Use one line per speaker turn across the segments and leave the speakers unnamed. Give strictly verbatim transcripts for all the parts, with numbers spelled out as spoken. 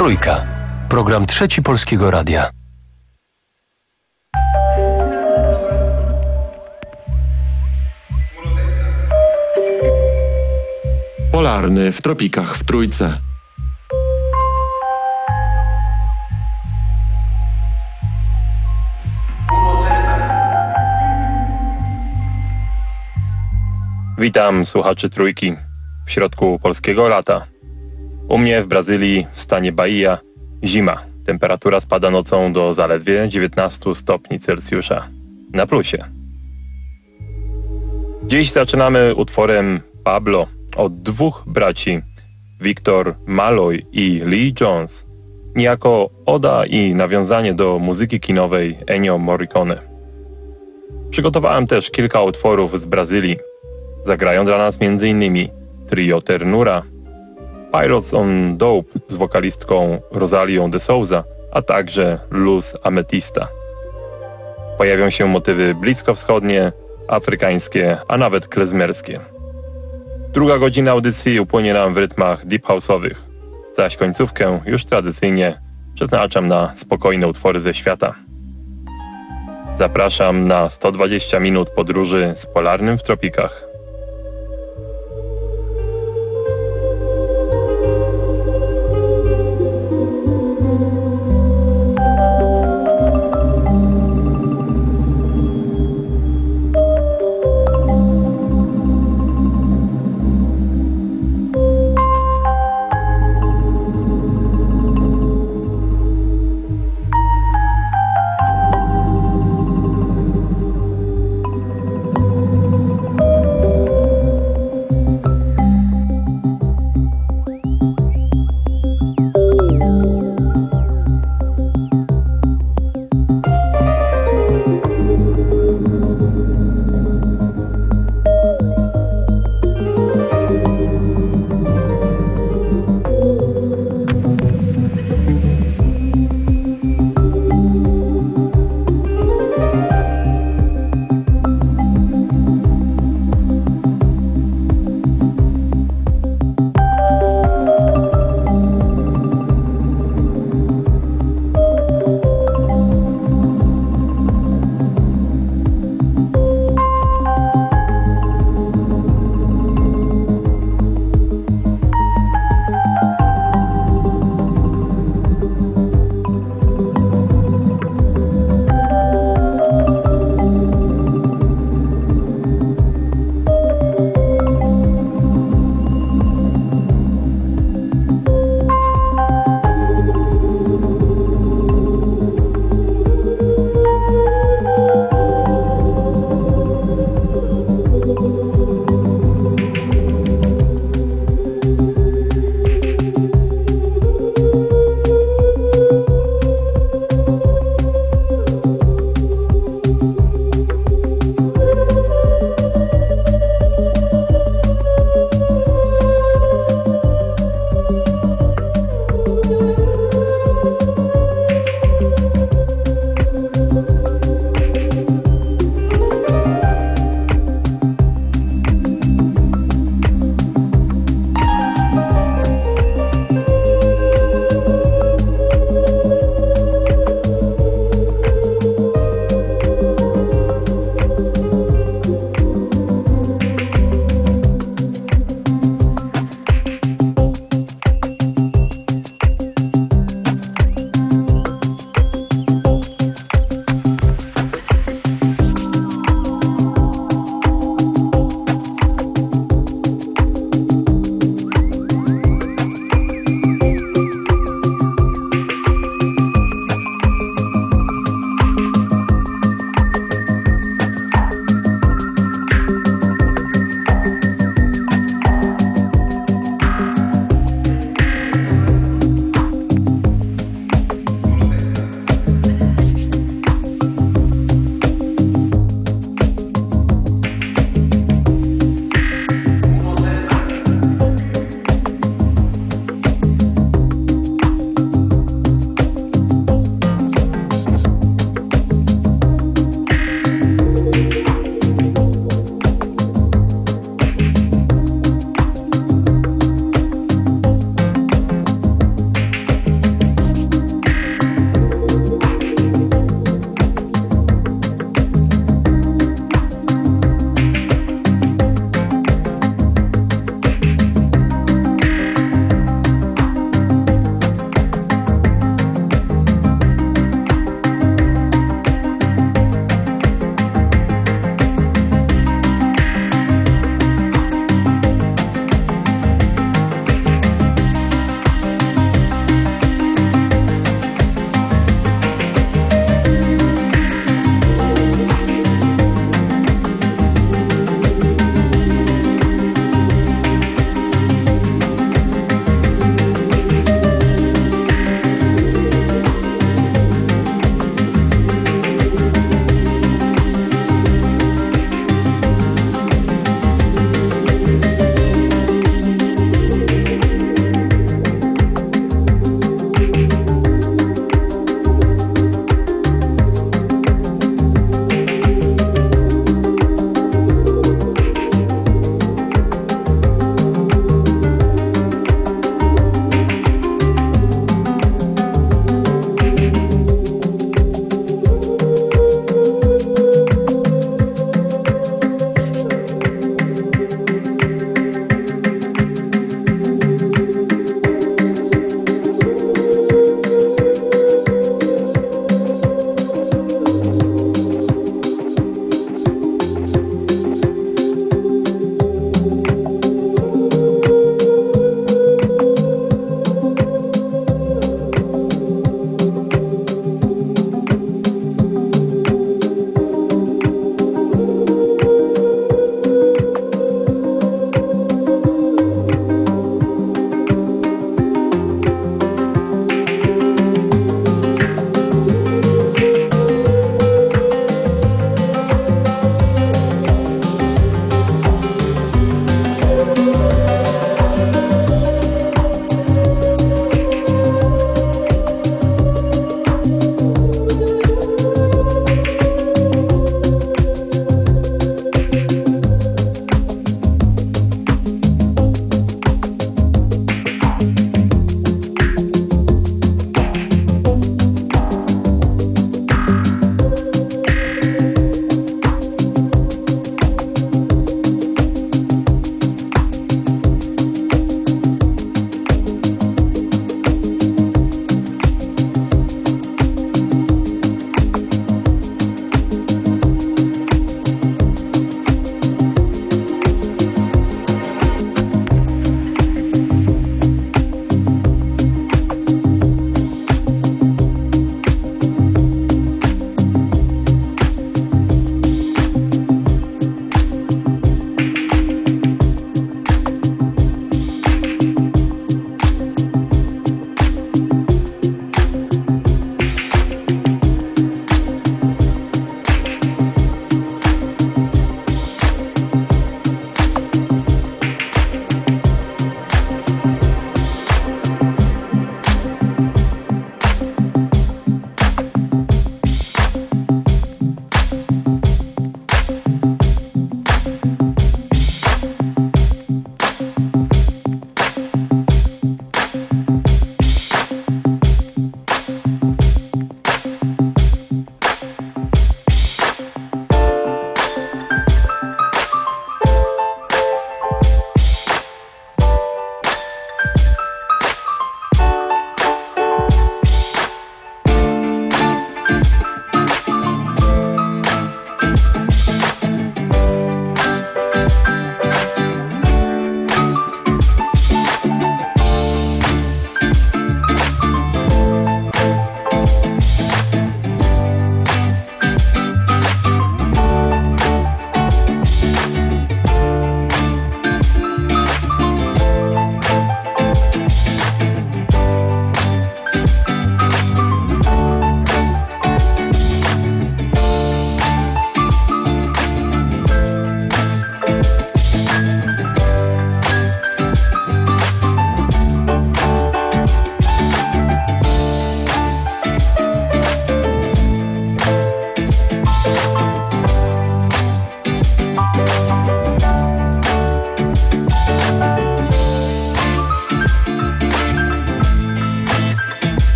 Trójka. Program Trzeci Polskiego Radia.
Polarny w tropikach w Trójce.
Witam słuchaczy Trójki w środku polskiego lata. U mnie w Brazylii, w stanie Bahia, zima. Temperatura spada nocą do zaledwie dziewiętnaście stopni Celsjusza. Na plusie. Dziś zaczynamy utworem Pablo od dwóch braci, Victor Malloy i Lee Jones, niejako oda i nawiązanie do muzyki kinowej Ennio Morricone. Przygotowałem też kilka utworów z Brazylii. Zagrają dla nas m.in. Trio Ternura, Pirates on Dope z wokalistką Rosalią de Souza, a także Luz Ametista. Pojawią się motywy bliskowschodnie, afrykańskie, a nawet klezmerskie. Druga godzina audycji upłynie nam w rytmach deep house'owych, zaś końcówkę już tradycyjnie przeznaczam na spokojne utwory ze świata. Zapraszam na sto dwadzieścia minut podróży z Polarnym w tropikach.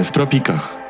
w tropikach.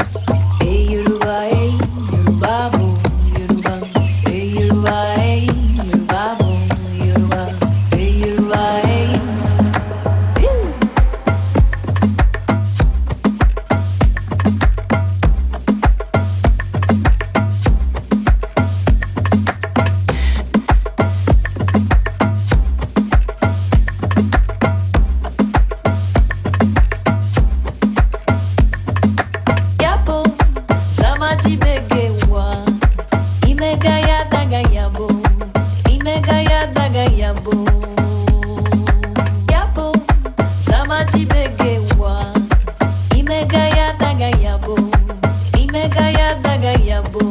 Yoruba, Imegaya daga yabo, imegaya daga yabo, yabo, samaji begewa. Imegaya daga yabo, imegaya daga yabo,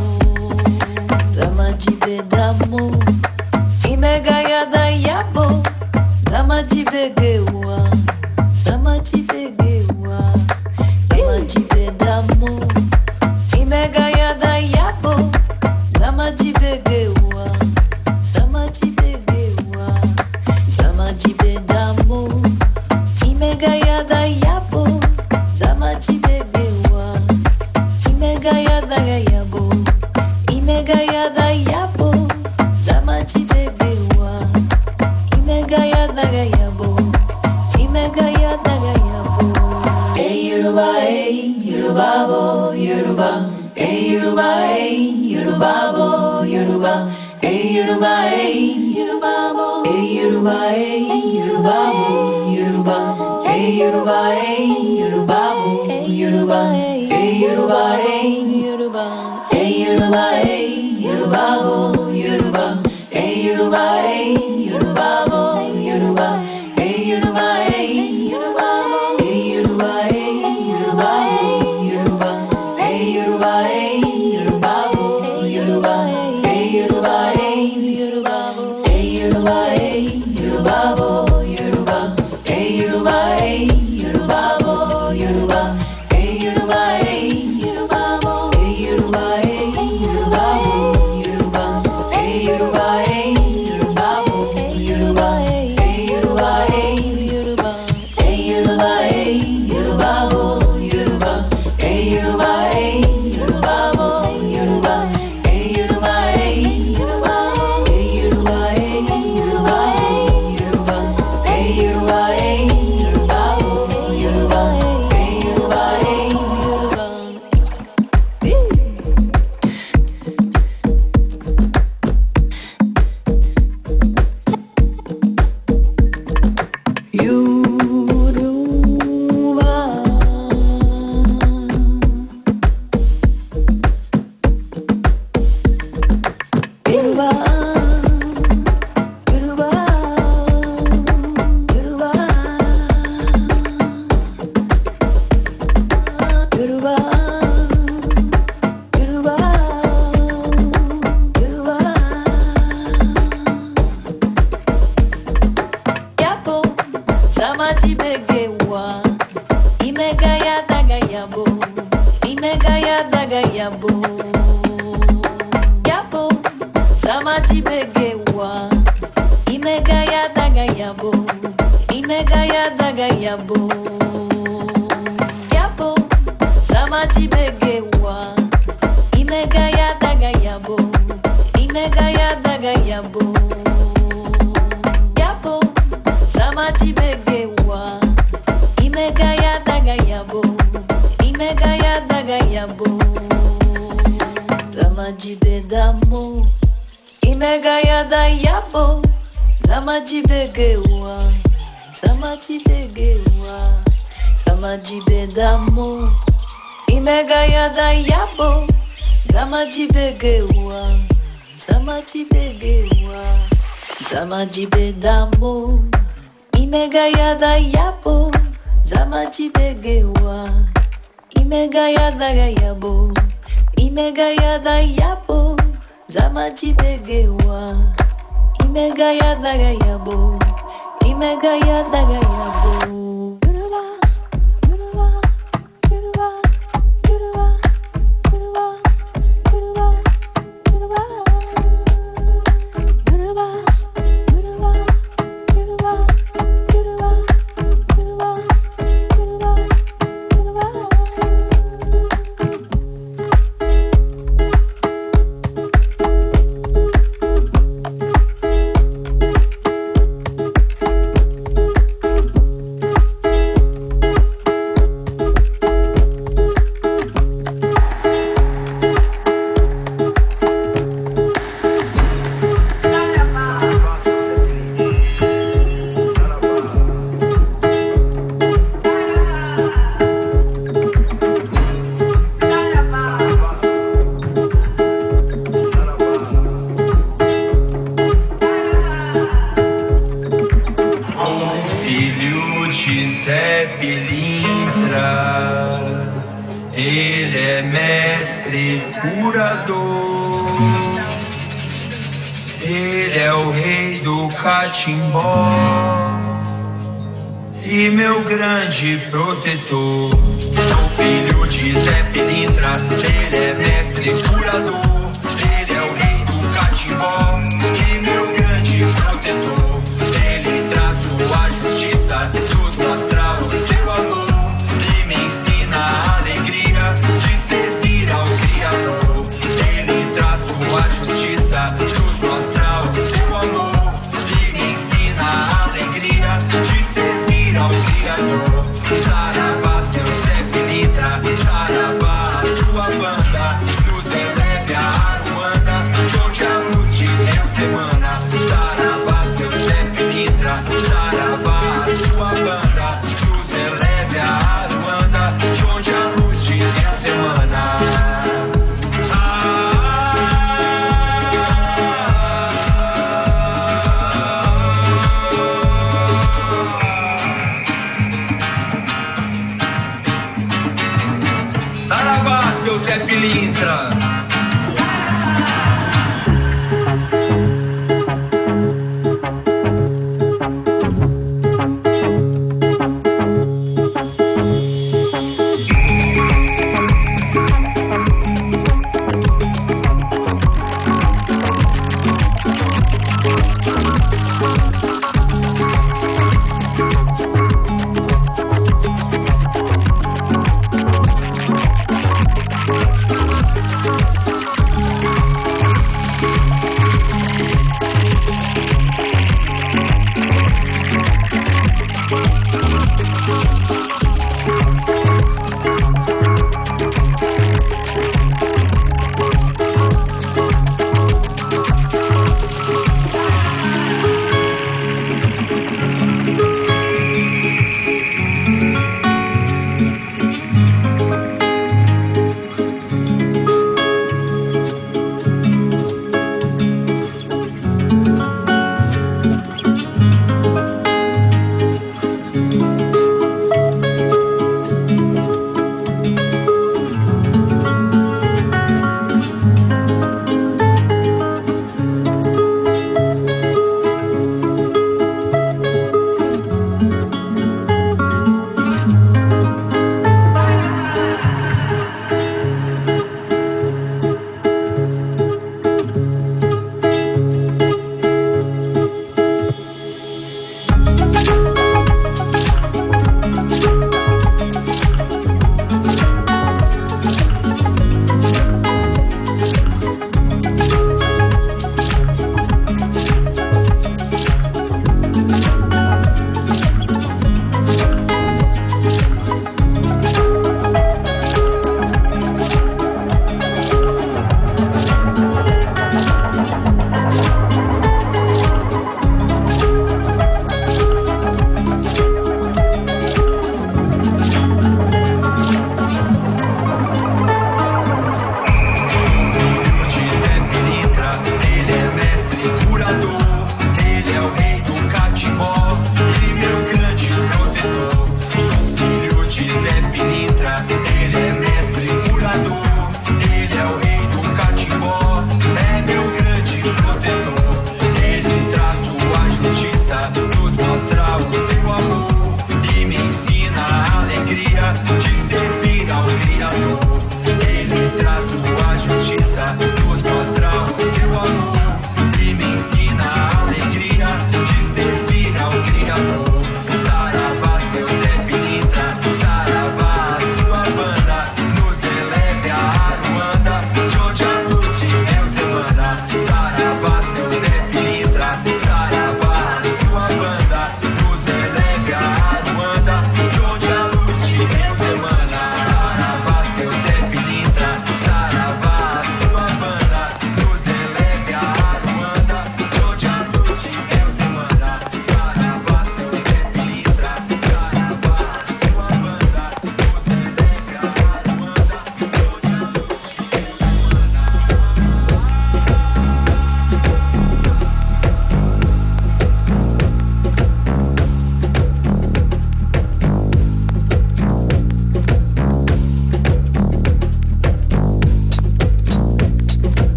samaji bedamo. Imegaya da yabo, samaji begewa, samaji begewa, samaji bedamo. Imegaya da yabo. Samaji begewa, samaji begewa, samaji bedamo. Imegaya da yabo, samaji begewa, imegaya da yabo, imegaya da yabo, samaji begewa, imegaya da yabo, imegaya da yabo. Hey Yoruba, hey Yoruba, bo Yoruba. Hey Yoruba, hey Yoruba, bo Yoruba. Hey Yoruba, hey Yoruba, bo. Hey Yoruba, hey Yoruba, bo Yoruba. Hey Yoruba, hey Yoruba, bo Yoruba. Hey Yoruba, hey Yoruba. Hey Yoruba, hey Yoruba, bo Yoruba. Hey Yoruba, hey Yoruba, bo Yoruba. Hey Yoruba, hey Yoruba, bo. Hey Yoruba, hey Yoruba, bo Yoruba. Hey Yoruba, hey Yoruba, bo Yoruba. Hey Yoruba, hey Yoruba, bo. Hey Yoruba, hey Yoruba, bo Yoruba. Hey Yoruba, hey Yoruba, bo Yoruba. Hey Yoruba, hey Yoruba, bo. Hey Yoruba, hey Yoruba, bo Yoruba. Hey Yoruba, hey Yoruba, bo Yoruba. Hey Yoruba, hey Yoruba. Hey Yoruba, hey Yoruba, bo Yoruba. Hey Yoruba, hey Yoruba, bo Yoruba. Hey Yoruba, hey Yoruba, bo. Hey Yoruba, hey Yoruba, bo Yoruba. Hey Yoruba, hey Yoruba, bo Yoruba. Hey Yoruba, hey Yoruba. Samaji begewa, imegaya daga yabo, imegaya daga yabo, yabo. Samaji begewa, imegaya daga yabo, imegaya daga yabo, yabo. Samaji begewa, imegaya daga yabo, imegaya daga yabo, yabo. Samaji begewa, imegaya daga yabo, imegaya daga yabo, samaji bedamo. Imegaya da yabo, samaji begewa, samaji begewa, samaji bedamo. Imegaya da yabo, samaji begewa, samaji begewa, samaji bedamo. Imegaya da yabo, samaji begewa, imegaya daga yabo, imegaya da yabo, samaji begewa, imegaya daga yabo, imegaya daga yabo. Yoruba, Yoruba, Yoruba, Yoruba, Yoruba, Yoruba, Yoruba, Yoruba, Yoruba, Yoruba, Yoruba, Yoruba, Yoruba, Yoruba.
Pilintra, ele é mestre curador, ele é o rei do catimbó e meu grande protetor. Sou filho de Zé Pilintra, ele é mestre curador, ele é o rei do catimbó e meu grande protetor. Ele traz sua justiça, nos mostra o seu amor e me ensina a alegria de servir ao Criador. Ele traz sua justiça, nos mostra o seu amor e me ensina a alegria de servir ao Criador. Saravá, seu Zé Pilintra, saravá, a sua banda nos eleve a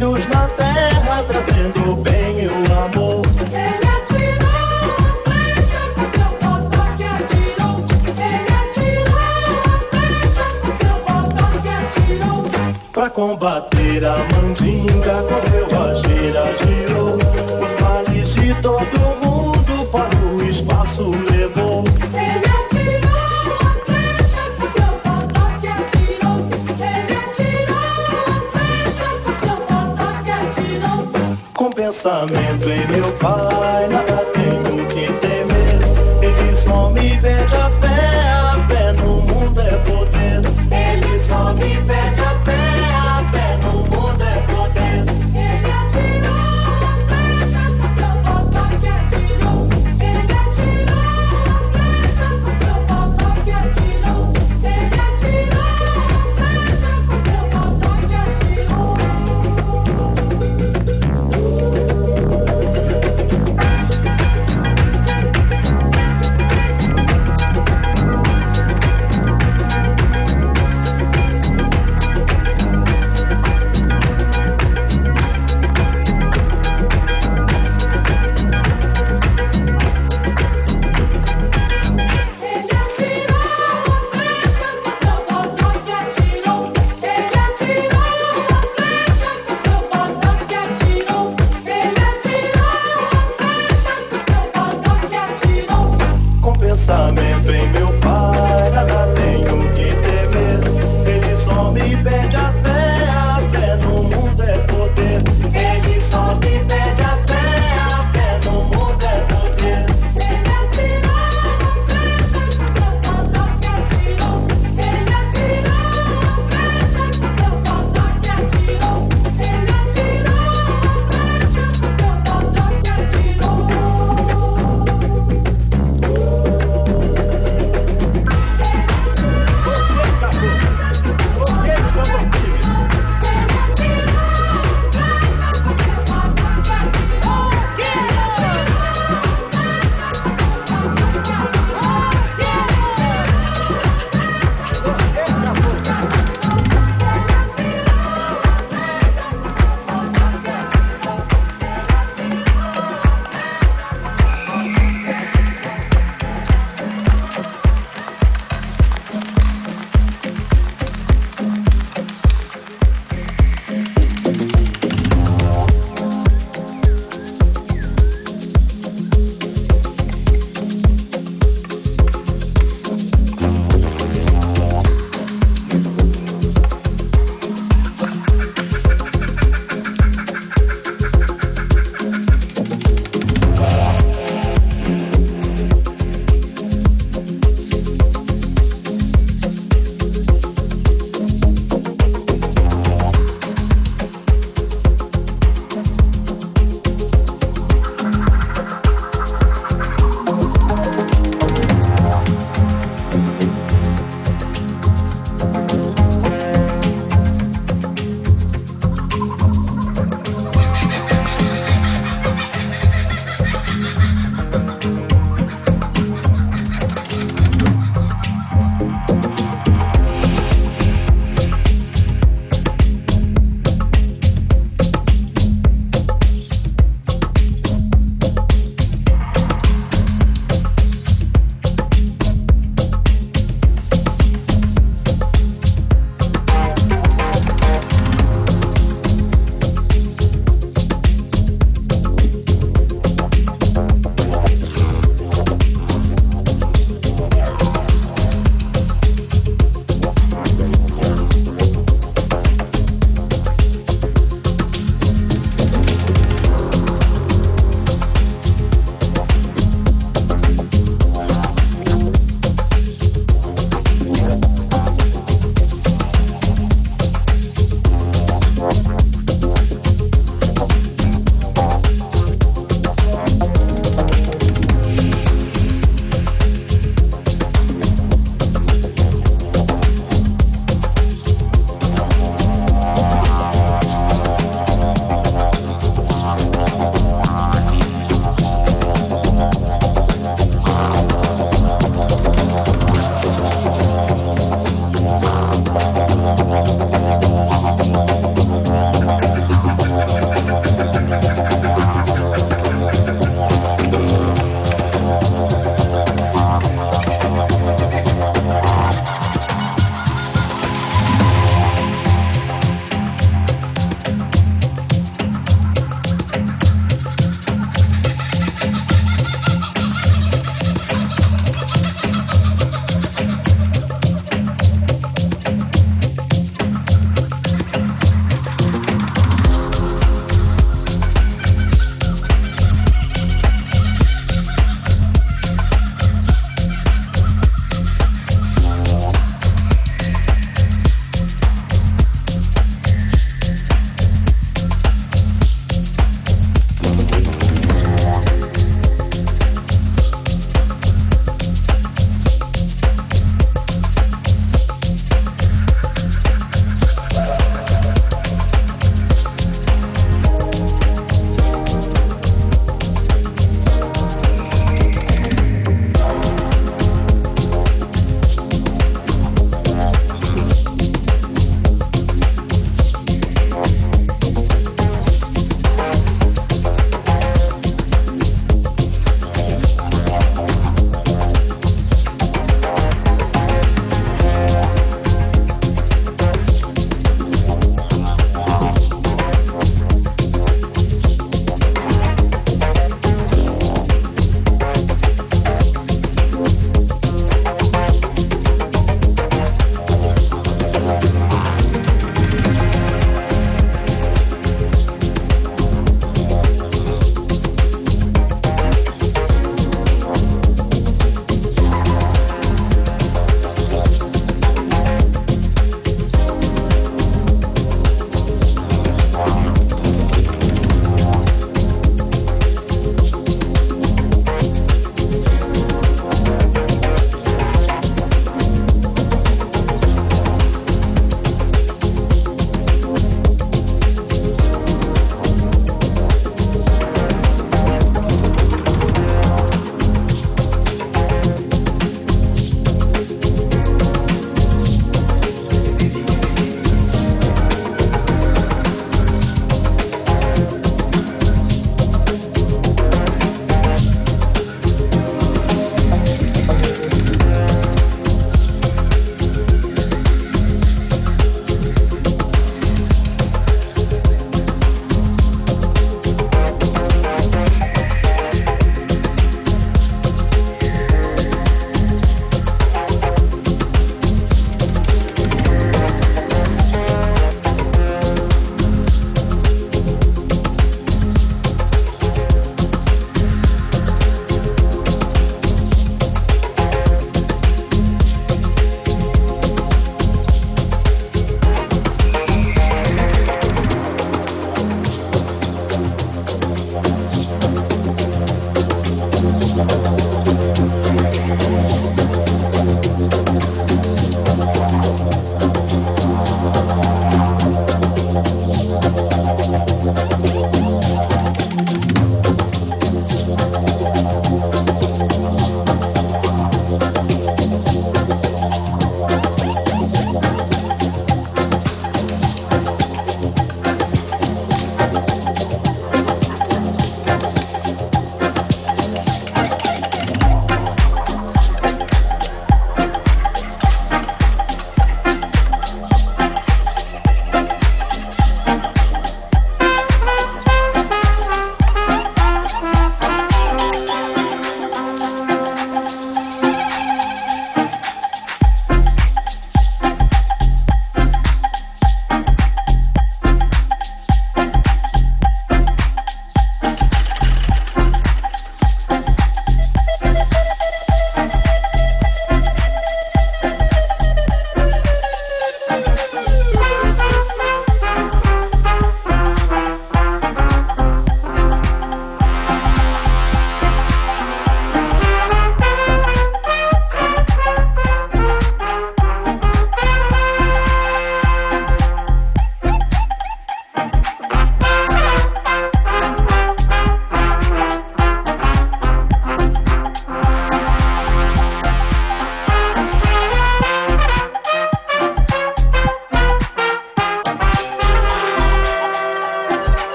filhos na terra, trazendo bem e o amor.
Ele atirou a flecha com seu botoque, atirou. Ele atirou a flecha com seu botoque, atirou.
Pra combater a mandinga, correu a gira, girou. Os males de todo mundo para o espaço levou.
Ele atirou a flecha com seu botoque, atirou. Ele atirou a flecha com seu botoque, atirou.
Com pensamento em meu pai, nada tenho que temer. Ele só me pede a fé, a fé no mundo é poder.
Ele só me pede a fé, a fé no mundo é poder. Ele atirou a flecha com seu botoque, atirou. Ele atirou a flecha com seu botoque, atirou. Ele atirou a flecha com seu botoque, atirou.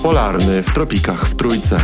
Polarny w tropikach w Trójce.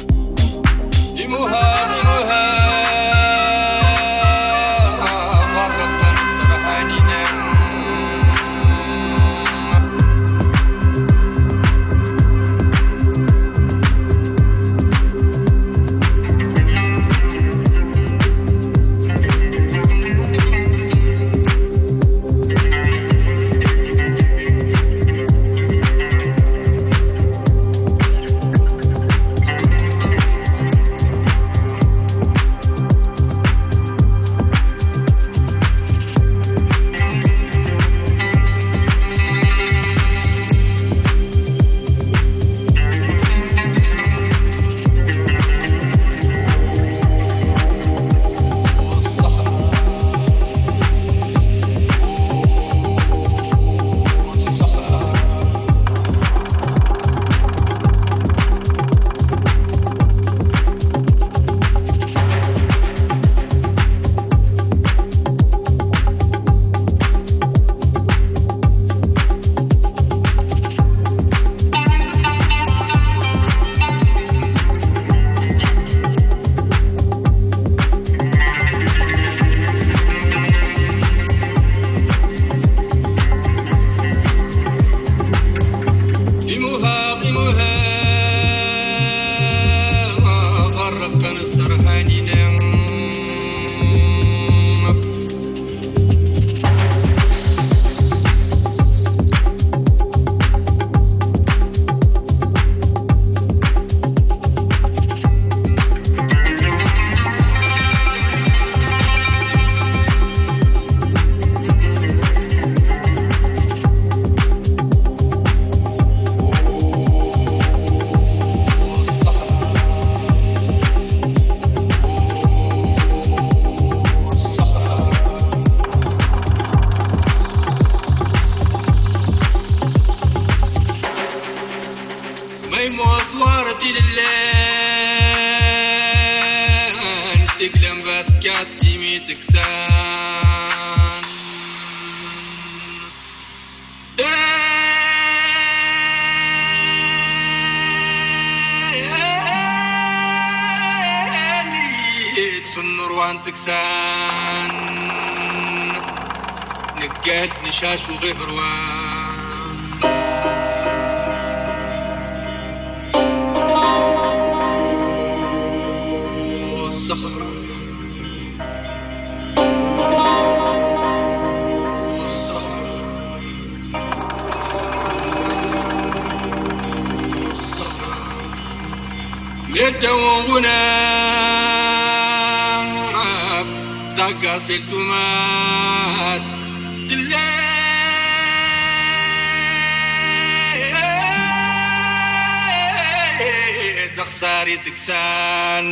نشاش وغهروان والصخر والصخر والصخر يدوونا دقاس في التماس دخساري تكسان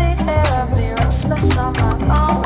sit here and be restless on my own.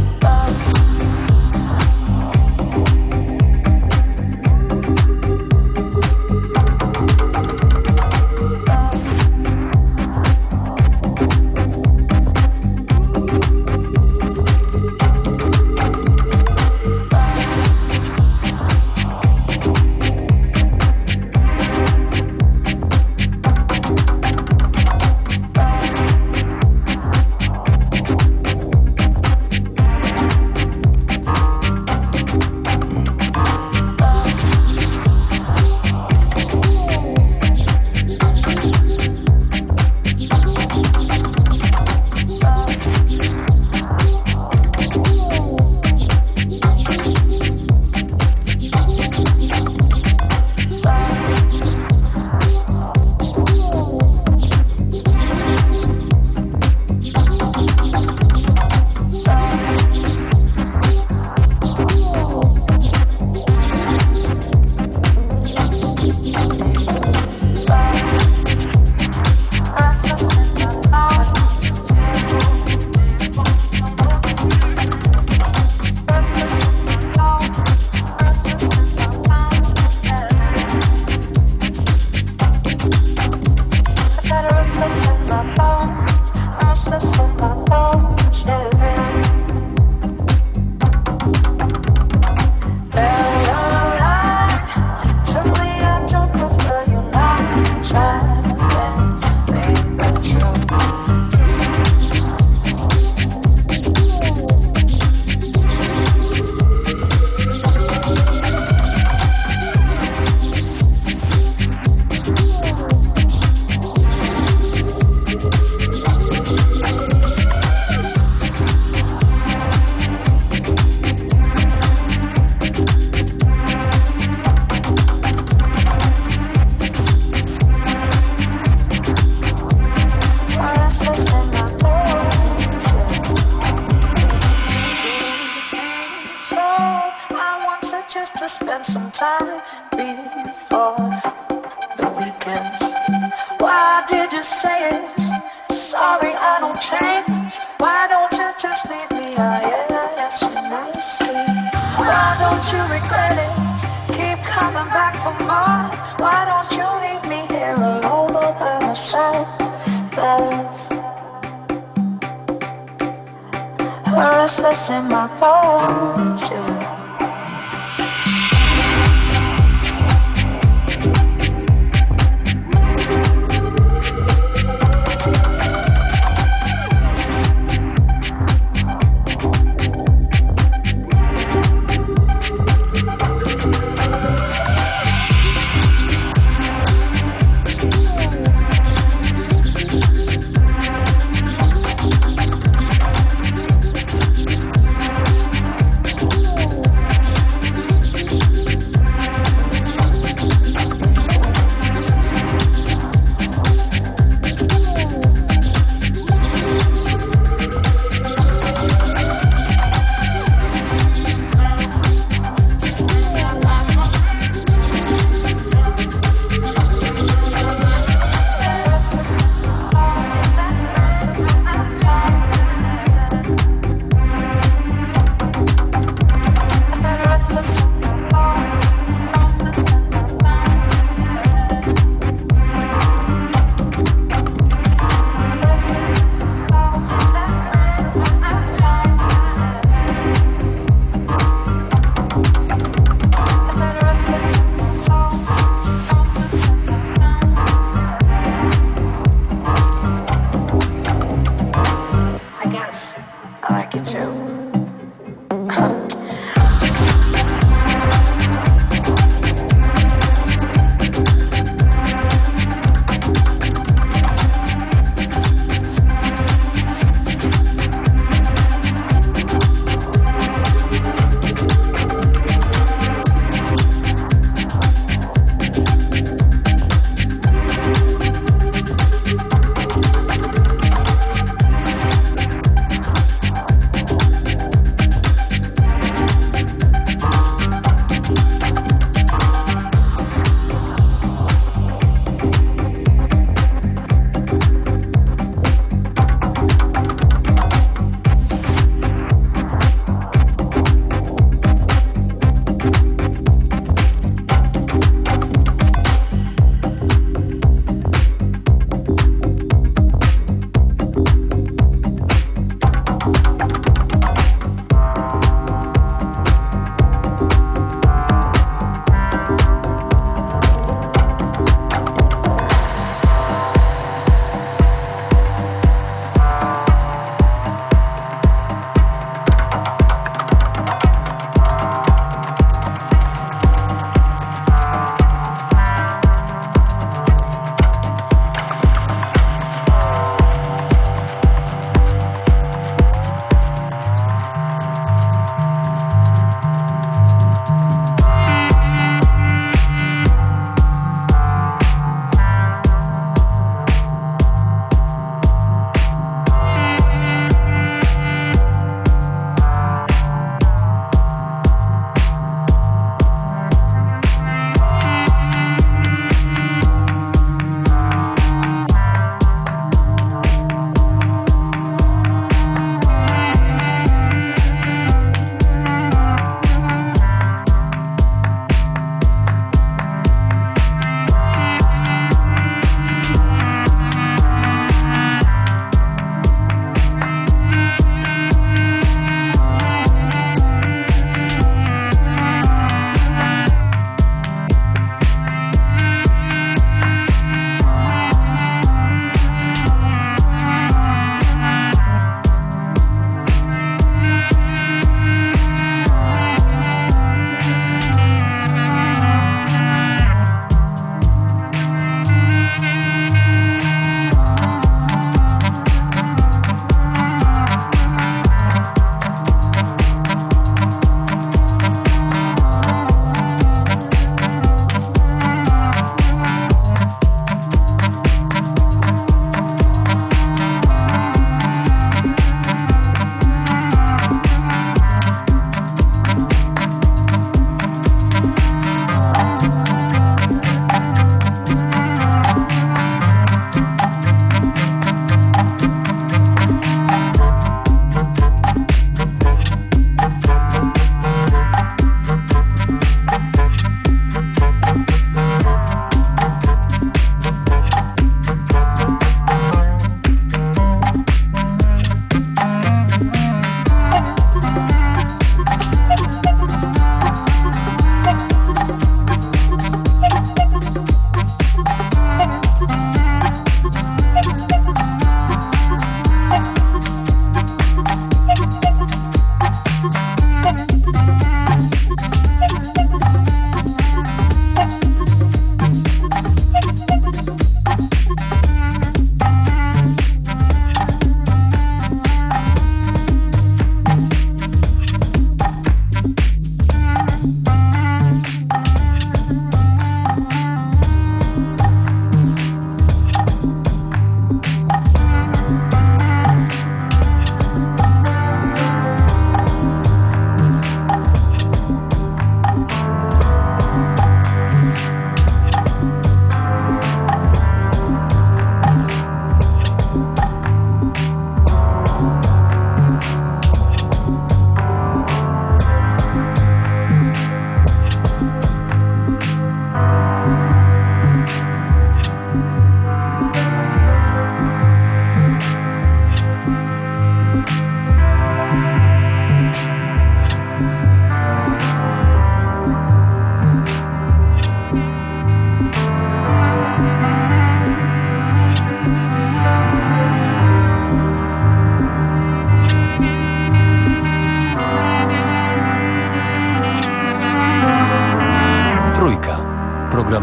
Restless in my bones, yeah.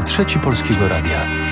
Trzeci Polskiego Radia.